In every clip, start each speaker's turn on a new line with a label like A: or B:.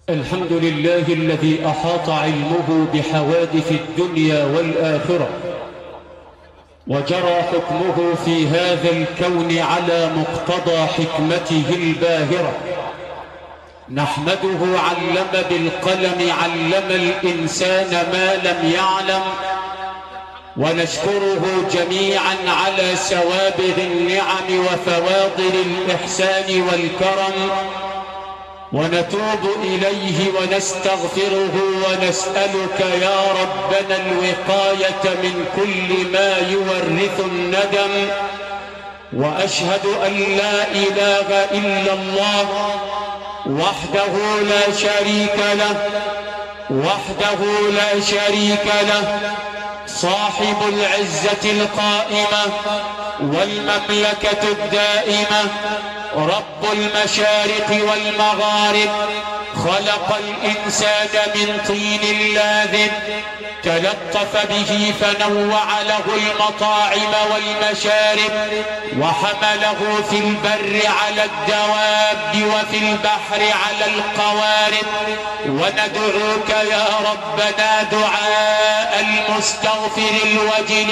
A: الحمد لله الذي أحاط علمه بحوادث الدنيا والآخرة، وجرى حكمه في هذا الكون على مقتضى حكمته الباهرة. نحمده علم بالقلم، علم الإنسان ما لم يعلم، ونشكره جميعا على سوابغ النعم وفواضل الإحسان والكرم، ونتوب إليه ونستغفره ونسألك يا ربنا الوقاية من كل ما يورث الندم. وأشهد أن لا إله إلا الله وحده لا شريك له، وحده لا شريك له، صاحب العزة القائمة والمملكة الدائمة، رب المشارق والمغارب، خلق الإنسان من طين لاذب، تلطف به فنوع له المطاعم والمشارب، وحمله في البر على الدواب وفي البحر على القوارب. وندعوك يا ربنا دعاء المستغفر الوجل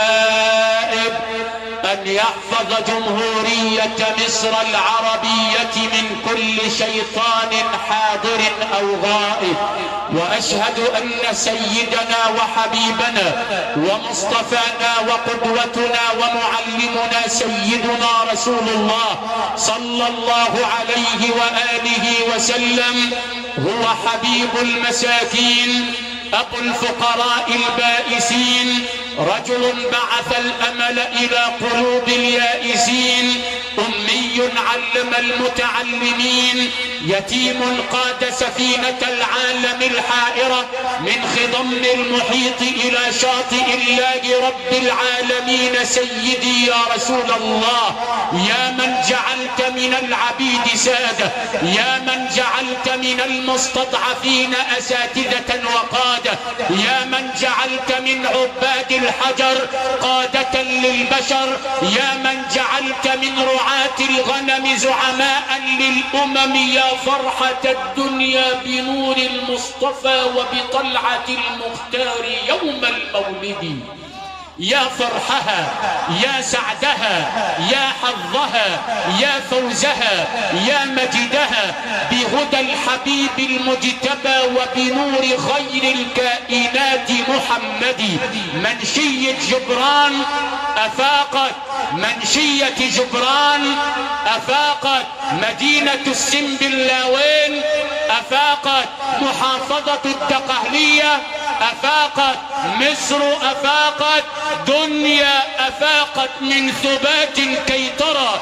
A: التائب أن يحفظ جمهورية مصر العربية من كل شيطان حاضر أو غائب. وأشهد أن سيدنا وحبيبنا ومصطفانا وقدوتنا ومعلمنا سيدنا رسول الله صلى الله عليه وآله وسلم هو حبيب المساكين، أبو الفقراء البائسين، رجل بعث الأمل إلى قلوب اليائسين، أمي علم المتعلمين، يتيم قاد سفينة العالم الحائرة من خضم المحيط إلى شاطئ الله رب العالمين. سيدي يا رسول الله، يا من جعلت من العبيد سادة، يا من جعلت من المستضعفين أساتذة وقادة، يا من جعلت من عباد الحجر قادة للبشر، يا من جعلت من رعاة الغنم زعماء للأمم، يا فرحة الدنيا بنور المصطفى وبطلعة المختار يوم المولد. يا فرحها، يا سعدها، يا حظها، يا فوزها، يا مجدها بهدى الحبيب المجتبى وبنور خير الكائنات محمد. منشية جبران أفاقت، منشية جبران أفاقت، مدينة السنبلاوين أفاقت، محافظة الدقهلية أفاقت، مصر أفاقت، دنيا أفاقت من ثبات كي ترى،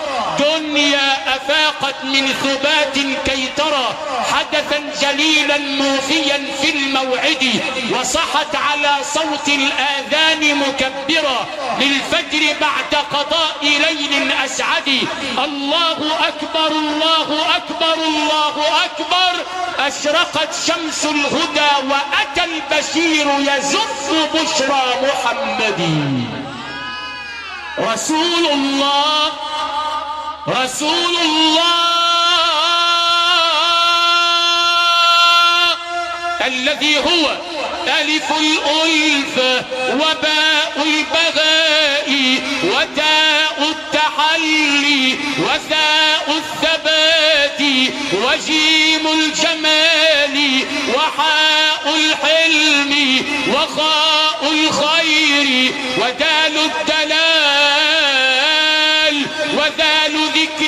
A: دنيا أفاقت من ثبات كي ترى حدثا جليلا موفيا في الموعد، وصحت على صوت الآذان مكبرة للفجر بعد قضاء ليل أسعد. الله أكبر، الله أكبر، الله أكبر، أشرقت شمس الهدى وأتى البشير يزف بشرى محمد. رسول الله، رسول الله الذي هو ألف الألفة وباء البغاء وتاء التحلي وثاء الثبات وجيم الجمال وحاء الحلم وخاء الخير ودال الدلال وذال ذكر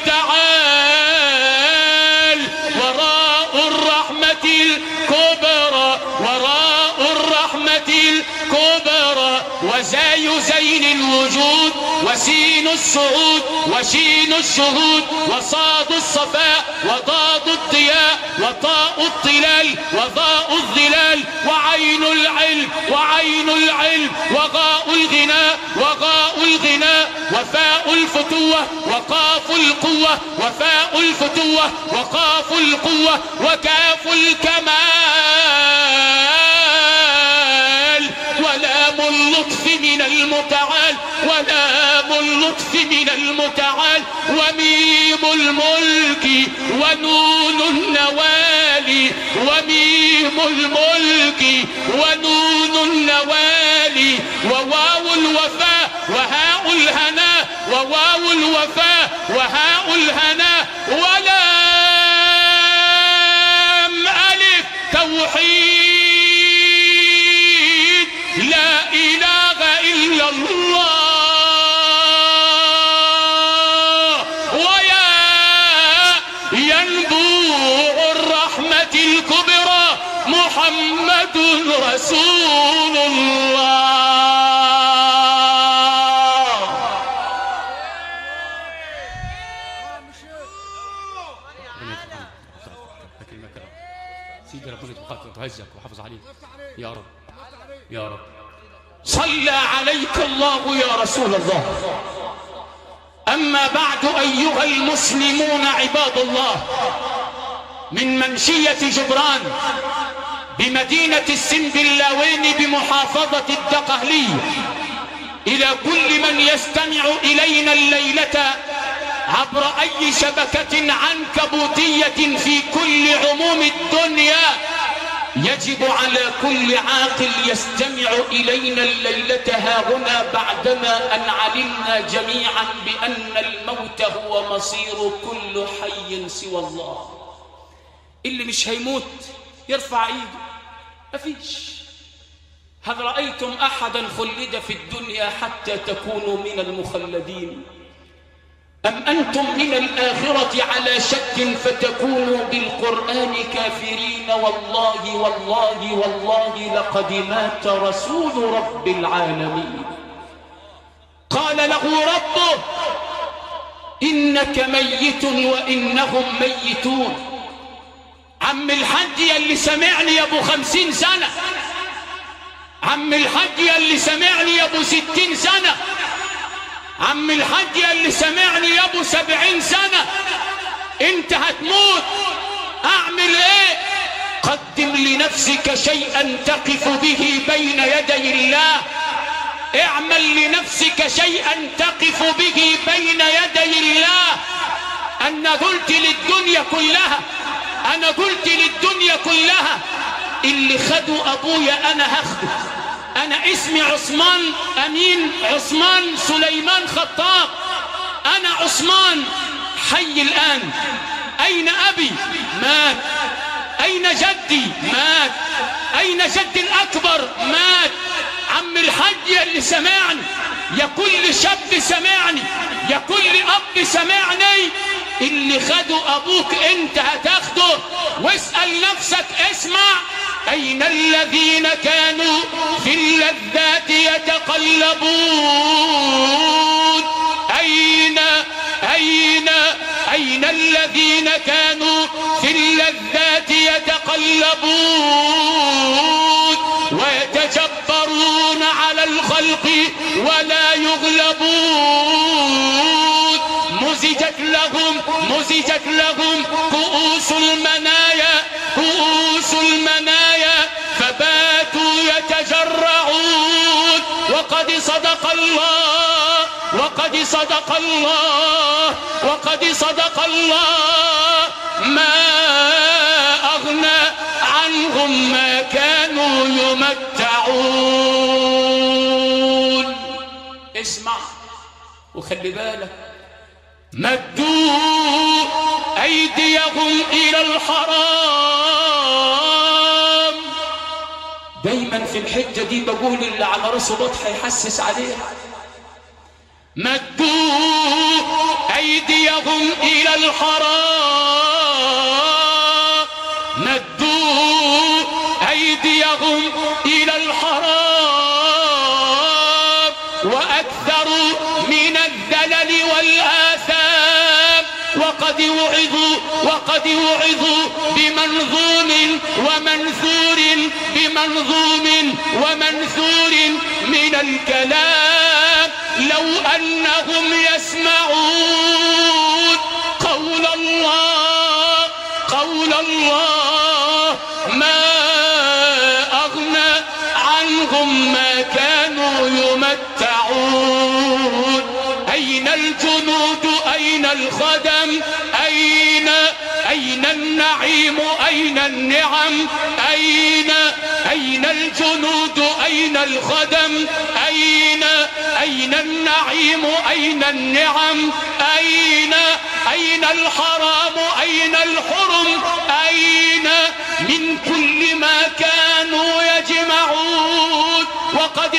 A: المتعال وراء الرحمة الكبرى، وراء الرحمة الكبرى وزاي زين الوجود وسين الصعود وشين الشهود وصاد الصفاء وضاد الضياء وطاء الطلال وضاء الظلال وعين العلم وعين العلم وغاء الغناء وغاء الغناء وفاء الفتوة وقاف القوة وفاء الفتوة وقاف القوة وكاف الكمال ولام اللطف من المتعال، ولام اللطف من المتعال وميم الملك ونون النوال وميم الملك ونون النوالي وواو الوفاء وهاء الهنا وواو الوفاء وهاء الهنا ولام ألف توحيد لا إله إلا الله ويا ينبوع الرحمة الكبرى محمد رسول الله. سيدي ربنا يعزك ويحافظ عليك يا رب يا رب. صلى عليك الله يا رسول الله. أما بعد أيها المسلمون عباد الله، من منشية جبران بمدينة السنبلاوين بمحافظة الدقهلية إلى كل من يستمع إلينا الليلة عبر أي شبكة عنكبوتية في كل عموم الدنيا، يجب على كل عاقل يستمع إلينا الليلة هاهنا بعدما أن علمنا جميعا بأن الموت هو مصير كل حي سوى الله. اللي مش هيموت يرفع ايده، مفيش. هل رأيتم أحدا خلد في الدنيا حتى تكونوا من المخلدين؟ أم أنتم من الآخرة على شك فتكونوا بالقرآن كافرين؟ والله والله والله لقد مات رسول رب العالمين. قال له ربه إنك ميت وإنهم ميتون. عم الحاج يلي سمعني يا ابو 50 سنة، عم الحاج يلي سمعني يا ابو 60 سنة، عم الحاج يلي سمعني يا ابو 70 سنة، انت هتموت. اعمل ايه؟ قدم لنفسك شيئا تقف به بين يدي الله. اعمل لنفسك شيئا تقف به بين يدي الله. انا قلت للدنيا كلها، انا قلت للدنيا كلها اللي خدوا ابويا انا هاخده. انا اسمي عثمان امين عثمان سليمان خطاب، انا عثمان حي الان. اين ابي؟ مات. اين جدي؟ مات. اين جدي الاكبر؟ مات. عم الحاج اللي سمعني، يا كل شاب سمعني، يا كل اب سمعني، اللي خدوا ابوك انت هتاخده. واسأل نفسك، اسمع، اين الذين كانوا في اللذات يتقلبون؟ اين الذين كانوا في اللذات يتقلبون ويتجبرون على الخلق ولا يغلبون؟ مزجت لهم كؤوس المنايا، كؤوس المنايا، فباتوا يتجرعون. وقد صدق الله، وقد صدق الله، وقد صدق الله. ما أغنى عنهم ما كانوا يمتعون. اسمع وخلي بالك، مدوا أيديهم إلى الحرام. دايما في الحجة دي بقول اللي على راسه بطح يحسس عليها. مدوا أيديهم إلى الحرام، مدوا أيديهم إلى الحرام، وأكثروا من الذلل والآثام. وقد وعظوا بمنظوم ومنثور من الكلام. لو أنهم يسمعون قول الله ما أغنى عنهم ما كانوا يمتعون. أين الجنود؟ أين الخدم؟ أين النعيم أين النعم أين الجنود أين الخدم أين النعيم أين النعم أين الحرام أين الحرم أين من كل ما كانوا يجمعون وقد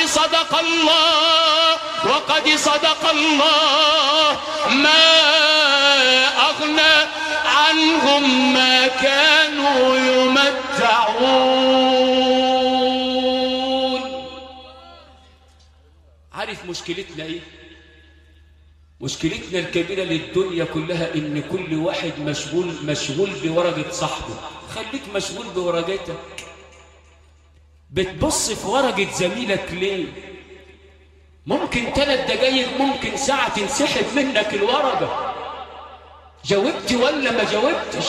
A: صدق الله ما أغنى عنهم ما كانوا يمتعون. عارف مشكلتنا ايه؟ مشكلتنا الكبيرة للدنيا كلها ان كل واحد مشغول بورقة صاحبه. خليك مشغول بورقتك. بتبص في ورقة زميلك ليه؟ ممكن 3 دقايق ممكن ساعة تنسحب منك الورقة. جاوبت ولا ما جاوبتش؟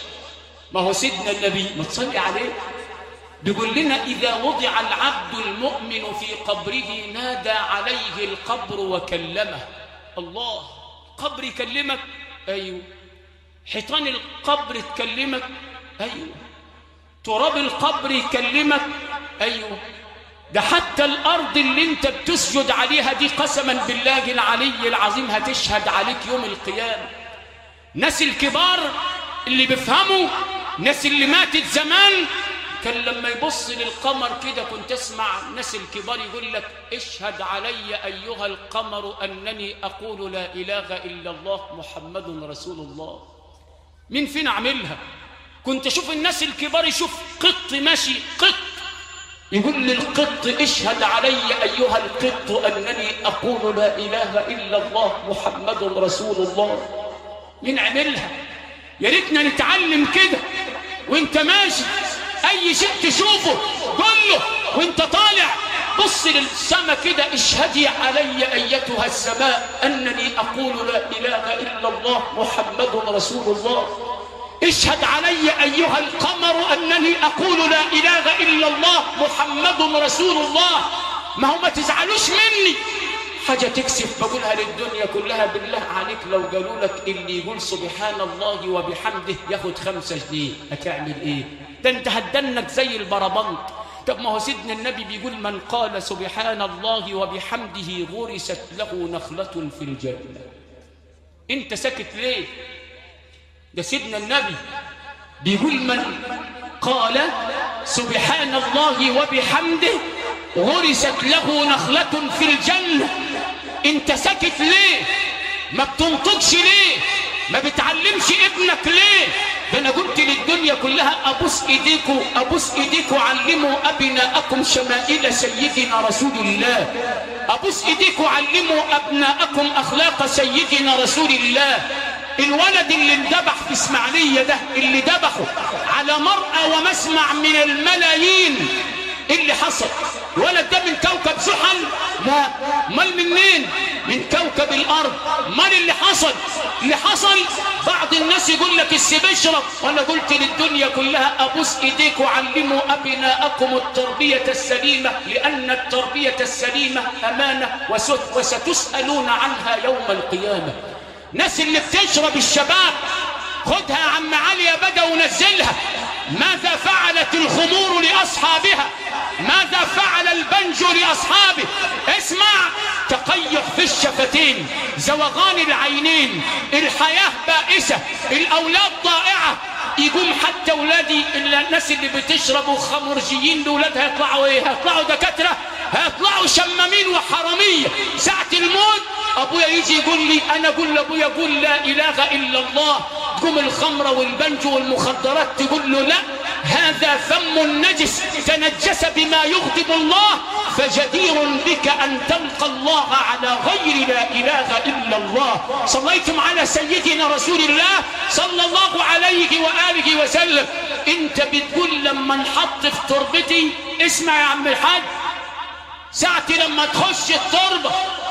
A: ما هو سيدنا النبي ما تصلي عليه بيقول لنا إذا وضع العبد المؤمن في قبره نادى عليه القبر وكلمه. الله، قبر يكلمك؟ أيوه. حيطان القبر تكلمك؟ أيوه. تراب القبر يكلمك؟ أيوه. ده حتى الأرض اللي انت بتسجد عليها دي قسما بالله العلي العظيم هتشهد عليك يوم القيامة. ناس الكبار اللي بيفهموا، ناس اللي ماتت زمان، كان لما يبص للقمر كده كنت اسمع ناس الكبار يقول لك اشهد علي أيها القمر أنني أقول لا إله إلا الله محمد رسول الله. مين فينا عملها؟ كنت أشوف الناس الكبار يشوف قط ماشي، قط يقول للقط اشهد علي أيها القط أنني أقول لا إله إلا الله محمد رسول الله. مين عملها؟ يا ريتنا نتعلم كده وانت ماشي. أي شيء تشوفه قل له وانت طالع بص للسماء كده اشهدي علي أيتها السماء أنني أقول لا إله إلا الله محمد رسول الله. اشهد علي أيها القمر أنني أقول لا إله إلا الله محمد رسول الله. ما هو ما تزعلوش مني، حاجة تكسف بقولها للدنيا كلها. بالله عليك لو قالوا لك اللي يقول سبحان الله وبحمده ياخد 5 جنيه هتعمل ايه؟ ده انت هتدنك زي البربنط. طب ما هو سيدنا النبي بيقول من قال سبحان الله وبحمده غرست له نخلة في الجنة. انت ساكت ليه؟ ده سيدنا النبي بيقول من قال سبحان الله وبحمده غرست له نخلة في الجنة. انت ساكت ليه؟ ما بتنطقش ليه؟ ما بتعلمش ابنك ليه؟ ده انا قلت للدنيا كلها ابوس ايديكوا علموا ابناءكم شمائل سيدنا رسول الله. ابوس ايديكوا علموا ابناءكم اخلاق سيدنا رسول الله. الولد اللي اندبح في اسماعيليه ده اللي ذبحه على مرأى ومسمع من الملايين، ايه اللي حصل؟ الولد ده من كوكب زحل؟ لا. امال منين؟ من كوكب الارض. امال اللي حصل؟ اللي حصل بعض الناس يقول لك السيب اشرب، وانا قلت للدنيا كلها ابوس ايديكم علموا ابناءكم التربيه السليمه، لان التربيه السليمه امانه وستسالون عنها يوم القيامه. ناس اللي بتشرب الشباب خدها يا عم علي يا بدأ ونزلها. ماذا فعلت الخمور لأصحابها؟ ماذا فعل البنجو لأصحابه؟ اسمع، تقيح في الشفتين، زوغان العينين، الحياة بائسة، الأولاد ضائعة. يقوم حتى أولادي الناس اللي بتشربوا خمرجيين لأولاد هيطلعوا ايه؟ هيطلعوا دكاترة؟ هيطلعوا شمامين وحرامية. ساعة الموت أبويا يجي يقول لي، أنا أقول لأبويا قول لا إله إلا الله. تقوم الخمرة والبنج والمخدرات تقول له لا، هذا فم نجس تنجس بما يغضب الله، فجدير بك أن تلقى الله على غير لا إله إلا الله. صليتم على سيدنا رسول الله صلى الله عليه وآله وسلم. أنت بتقول لما نحط في تربتي، اسمع يا عم الحاج، ساعتي لما تخش التربة،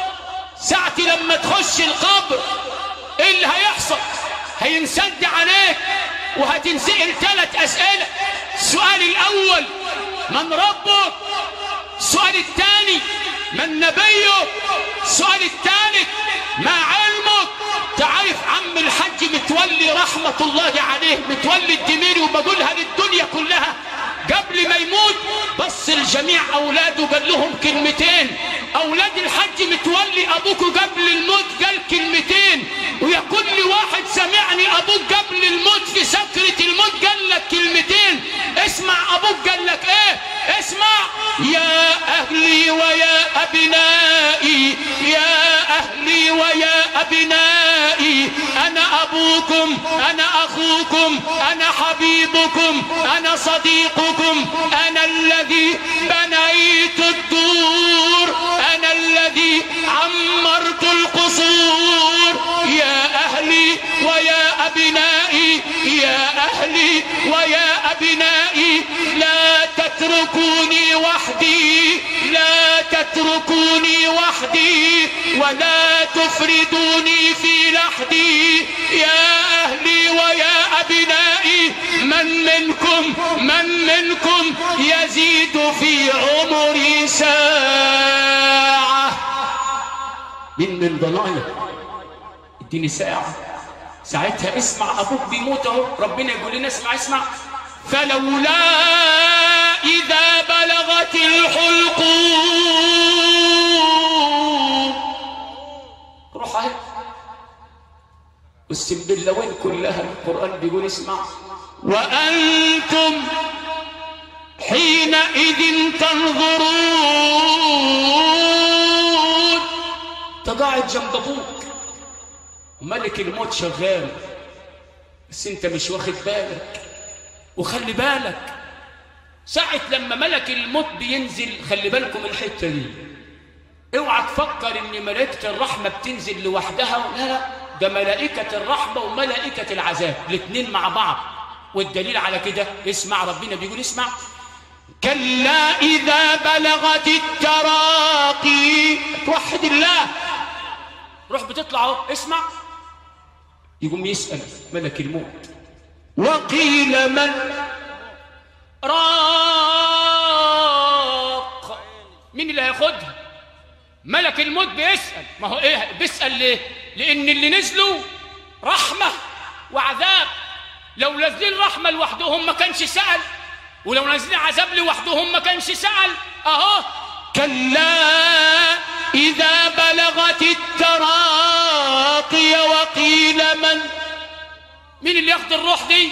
A: ساعتي لما تخش القبر، ايه اللي هيحصل؟ هينسد عليك وهتنسأل 3 أسئلة. السؤال الأول من ربك؟ السؤال الثاني من نبيك؟ السؤال الثالث ما علمك؟ عارف عم الحاج متولي رحمة الله عليه، متولي الدميري، وبقولها للدنيا كلها، قبل ما يموت بص لجميع اولاده قال لهم كلمتين. اولاد الحاج متولي ابوكوا قبل الموت قال كلمتين، ويا كل واحد سمعني ابوك قبل الموت في سكرة الموت قال لك كلمتين. اسمع ابوك قال لك ايه، اسمع: يا اهلي ويا ابنائي، يا اهلي ويا ابنائي، انا ابوكم، انا اخوكم، انا حبيبكم، انا صديقكم، انا الذي بنيت الدور، انا الذي عمرت القصور. يا اهلي ويا ابنائي، يا اهلي ويا ابنائي، لا تتركوني وحدي، لا تتركوني وحدي، ولا تفردوني في لحدي. يا اهلي ويا ابنائي، من منكم يزيد في عمري ساعة؟ من ضنايا اديني ساعة. ساعتها اسمع ابوك بيموت اهو، ربنا يقول لنا اسمع: فلولا اذا بلغت الحلقوم. روح اهي والسنبلاوين كلها القرآن بيقول اسمع: وأنتم حينئذ تنظرون. تقاعد جنب ابوك وملك الموت شغال، بس انت مش واخد بالك. وخلي بالك ساعة لما ملك الموت بينزل، خلي بالكم الحتة دي، اوعى تفكر ان ملائكة الرحمة بتنزل لوحدها، لا لا، ده ملائكة الرحمة وملائكة العذاب الاثنين مع بعض. والدليل على كده اسمع، ربنا بيقول اسمع: كلا إذا بلغت التراقي. توحد الله، روح بتطلع اهو، اسمع. يقوم يسأل ملك الموت: وقيل من راق؟ مين اللي هياخدها؟ ملك الموت بيسأل. ما هو ايه بيسأل ليه؟ لأن اللي نزلوا رحمة وعذاب. لو نازلين رحمة لوحدهم ما كانش سأل، ولو نازلين عذاب لوحدهم ما كانش سأل. اهو كلا إذا بلغت التراقي وقيل مين اللي ياخد الروح دي؟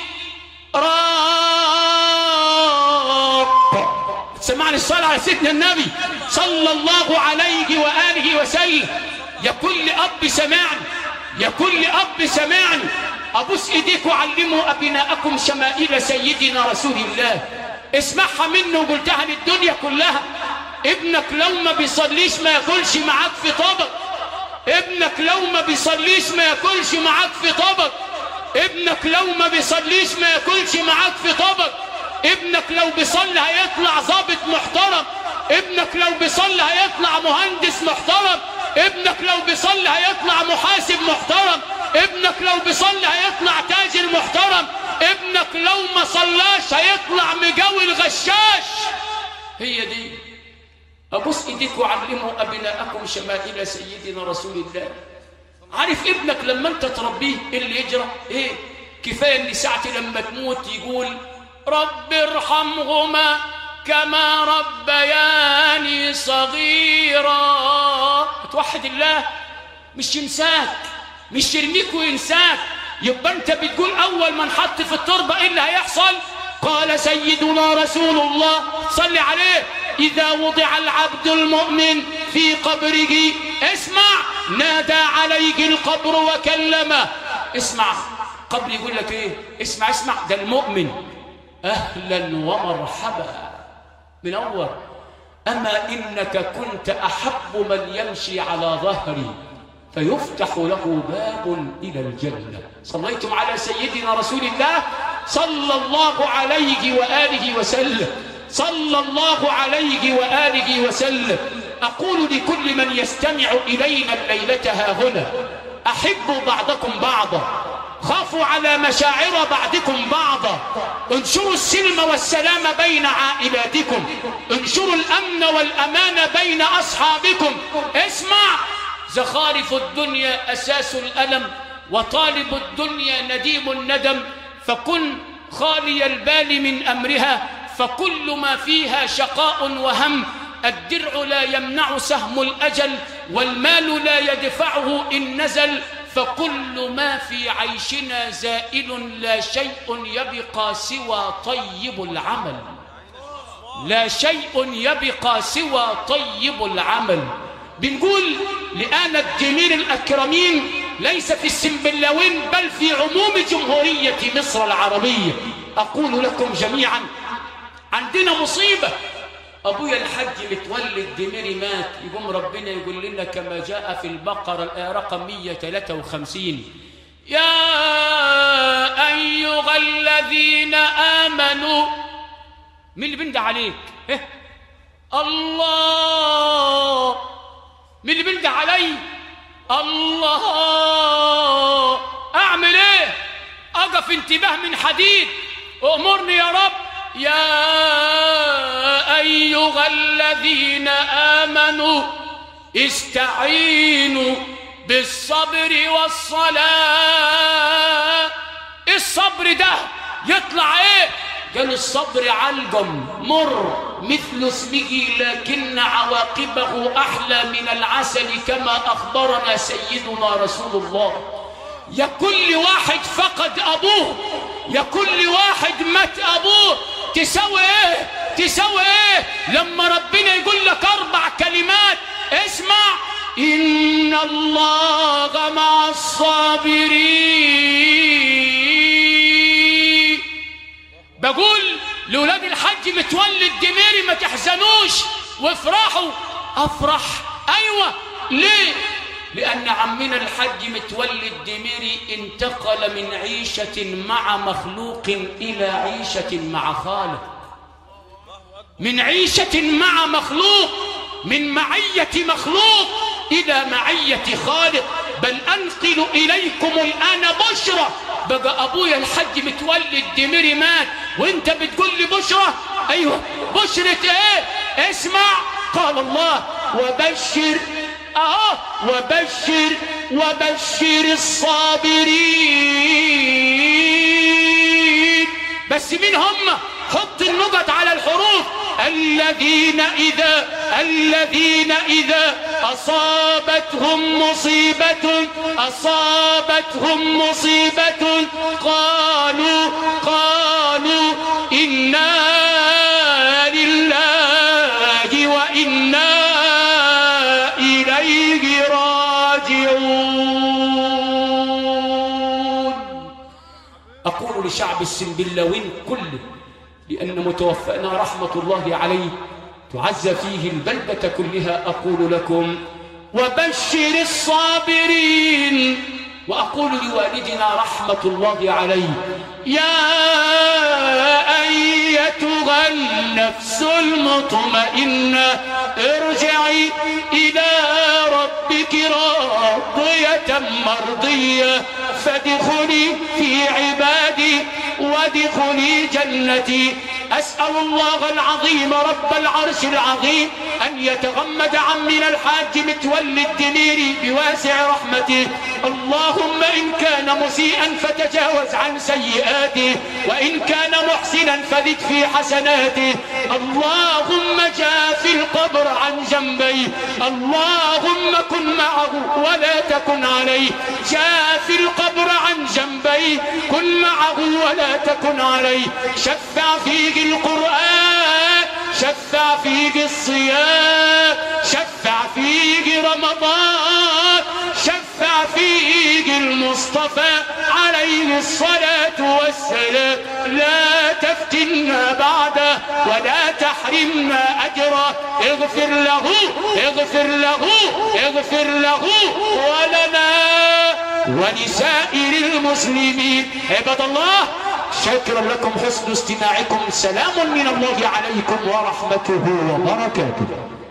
A: راق. سمعني الصلاة على سيدنا النبي صلى الله عليه وآله وسلم. يا كل أب سمعني، يا كل أب سمعني، أبوس إيديك وعلموا أبناءكم شمائل سيدنا رسول الله. اسمعها منه وقلتها للدنيا كلها. ابنك لو ما بيصليش ما ياكلش معاك في طبق. ابنك لو ما بيصليش ما ياكلش معاك في طبق. ابنك لو ما بيصليش ما ياكلش معاك في طبق. ابنك لو بيصلي هيطلع ضابط محترم. ابنك لو بيصلي هيطلع مهندس محترم. ابنك لو بيصلي هيطلع محاسب محترم. ابنك لو بيصلي هيطلع تاجر محترم. ابنك لو ما صلاش هيطلع مجاول غشاش. هي دي. ابوس ايديك وعلموا ابناءكم شمائل سيدنا رسول الله. عارف ابنك لما انت تربيه ايه اللي يجرى؟ ايه؟ كفايه ان ساعتي لما تموت يقول رب ارحمهما كما ربياني صغيرا. توحد الله، مش ينساك، مش يرميك وينساك. يبقى انت بتقول اول ما نحط في التربه ايه اللي هيحصل؟ قال سيدنا رسول الله صل عليه: اذا وضع العبد المؤمن في قبره اسمع نادى عليه القبر وكلمه. اسمع قبر يقول لك ايه؟ اسمع اسمع، ده المؤمن اهلا ومرحبا منور. اما انك كنت احب من يمشي على ظهري فيفتح له باب إلى الجنة. صليتم على سيدنا رسول الله صلى الله عليه وآله وسلم، صلى الله عليه وآله وسلم. أقول لكل من يستمع إلينا الليلة ها هنا: أحبوا بعضكم بعضا، خافوا على مشاعر بعضكم بعضا، انشروا السلم والسلام بين عائلاتكم، انشروا الأمن والأمان بين أصحابكم. اسمع: زخارف الدنيا أساس الألم، وطالب الدنيا نديم الندم، فكن خالي البال من أمرها، فكل ما فيها شقاء وهم. الدرع لا يمنع سهم الأجل، والمال لا يدفعه إن نزل، فكل ما في عيشنا زائل، لا شيء يبقى سوى طيب العمل، لا شيء يبقى سوى طيب العمل. بنقول لآل الدمير الأكرمين ليس في السنبلاوين بل في عموم جمهورية مصر العربية. أقول لكم جميعا عندنا مصيبة. أبويا الحج متولي الدميري مات، يقوم ربنا يقول لنا كما جاء في البقرة الآية رقم 153: يا أيها الذين آمنوا. مين اللي بندى عليك؟ إيه؟ الله. مين اللي بندى علي؟ الله. أعمل إيه؟ أقف انتباه من حديد، أمرني يا رب. يا أيها الذين آمنوا استعينوا بالصبر والصلاة. الصبر ده يطلع ايه؟ قال الصبر علقم مر مثل اسمه، لكن عواقبه أحلى من العسل، كما أخبرنا سيدنا رسول الله. يا كل واحد فقد أبوه، يا كل واحد مات أبوه، تسوي ايه؟ تسوي ايه لما ربنا يقول لك 4 كلمات؟ اسمع: إن الله مع الصابرين. بقول لولاد الحج متولي الدميري ما تحزنوش وافرحوا. أفرح؟ أيوة. ليه؟ لأن عمنا الحج متولي الدميري انتقل من عيشة مع مخلوق إلى عيشة مع خالق، من عيشة مع مخلوق، من معية مخلوق إلى معية خالق. بل أنقل إليكم الآن بشرى. بقى أبويا الحج متولي الدميري مات وانت بتقول لي بشرى؟ أيوة. بشرة ايه؟ اسمع: قال الله: وبشر وبشر الصابرين. بس مين هم؟ حط النقط على الحروف. الذين إذا أصابتهم مصيبة قالوا إنا لله وإنا إليه راجعون. أقول لشعب السنبلاوين كله، لأن متوفانا رحمة الله عليه تعزى فيه البلدة كلها، أقول لكم: وبشر الصابرين. وأقول لوالدنا رحمة الله عليه: يا أيتها النفس المطمئنة ارجعي إلى ربك راضية مرضية، فادخلي في عبادي وادخلي جنتي. أسأل الله العظيم رب العرش العظيم أن يتغمد عمنا الحاج متولي الدميري بواسع رحمته. اللهم إن كان مسيئا فتجاوز عن سيئاته، وإن كان محسنا فزد في حسناته. اللهم جاف القبر عن جنبيه، اللهم كن معه ولا تكن عليه. جاف القبر عن جنبيه، كن معه ولا تكن عليه. شفع فيه القرآن، شفع فيه الصيام، شفع فيه رمضان، شفع فيه المصطفى عليه الصلاة والسلام. لا تفتنا بعده ولا تحرمنا أجره. اغفر له اغفر له اغفر له ولنا ولسائر المسلمين. عباد الله، شكرا لكم حسن استماعكم. سلام من الله عليكم ورحمته وبركاته.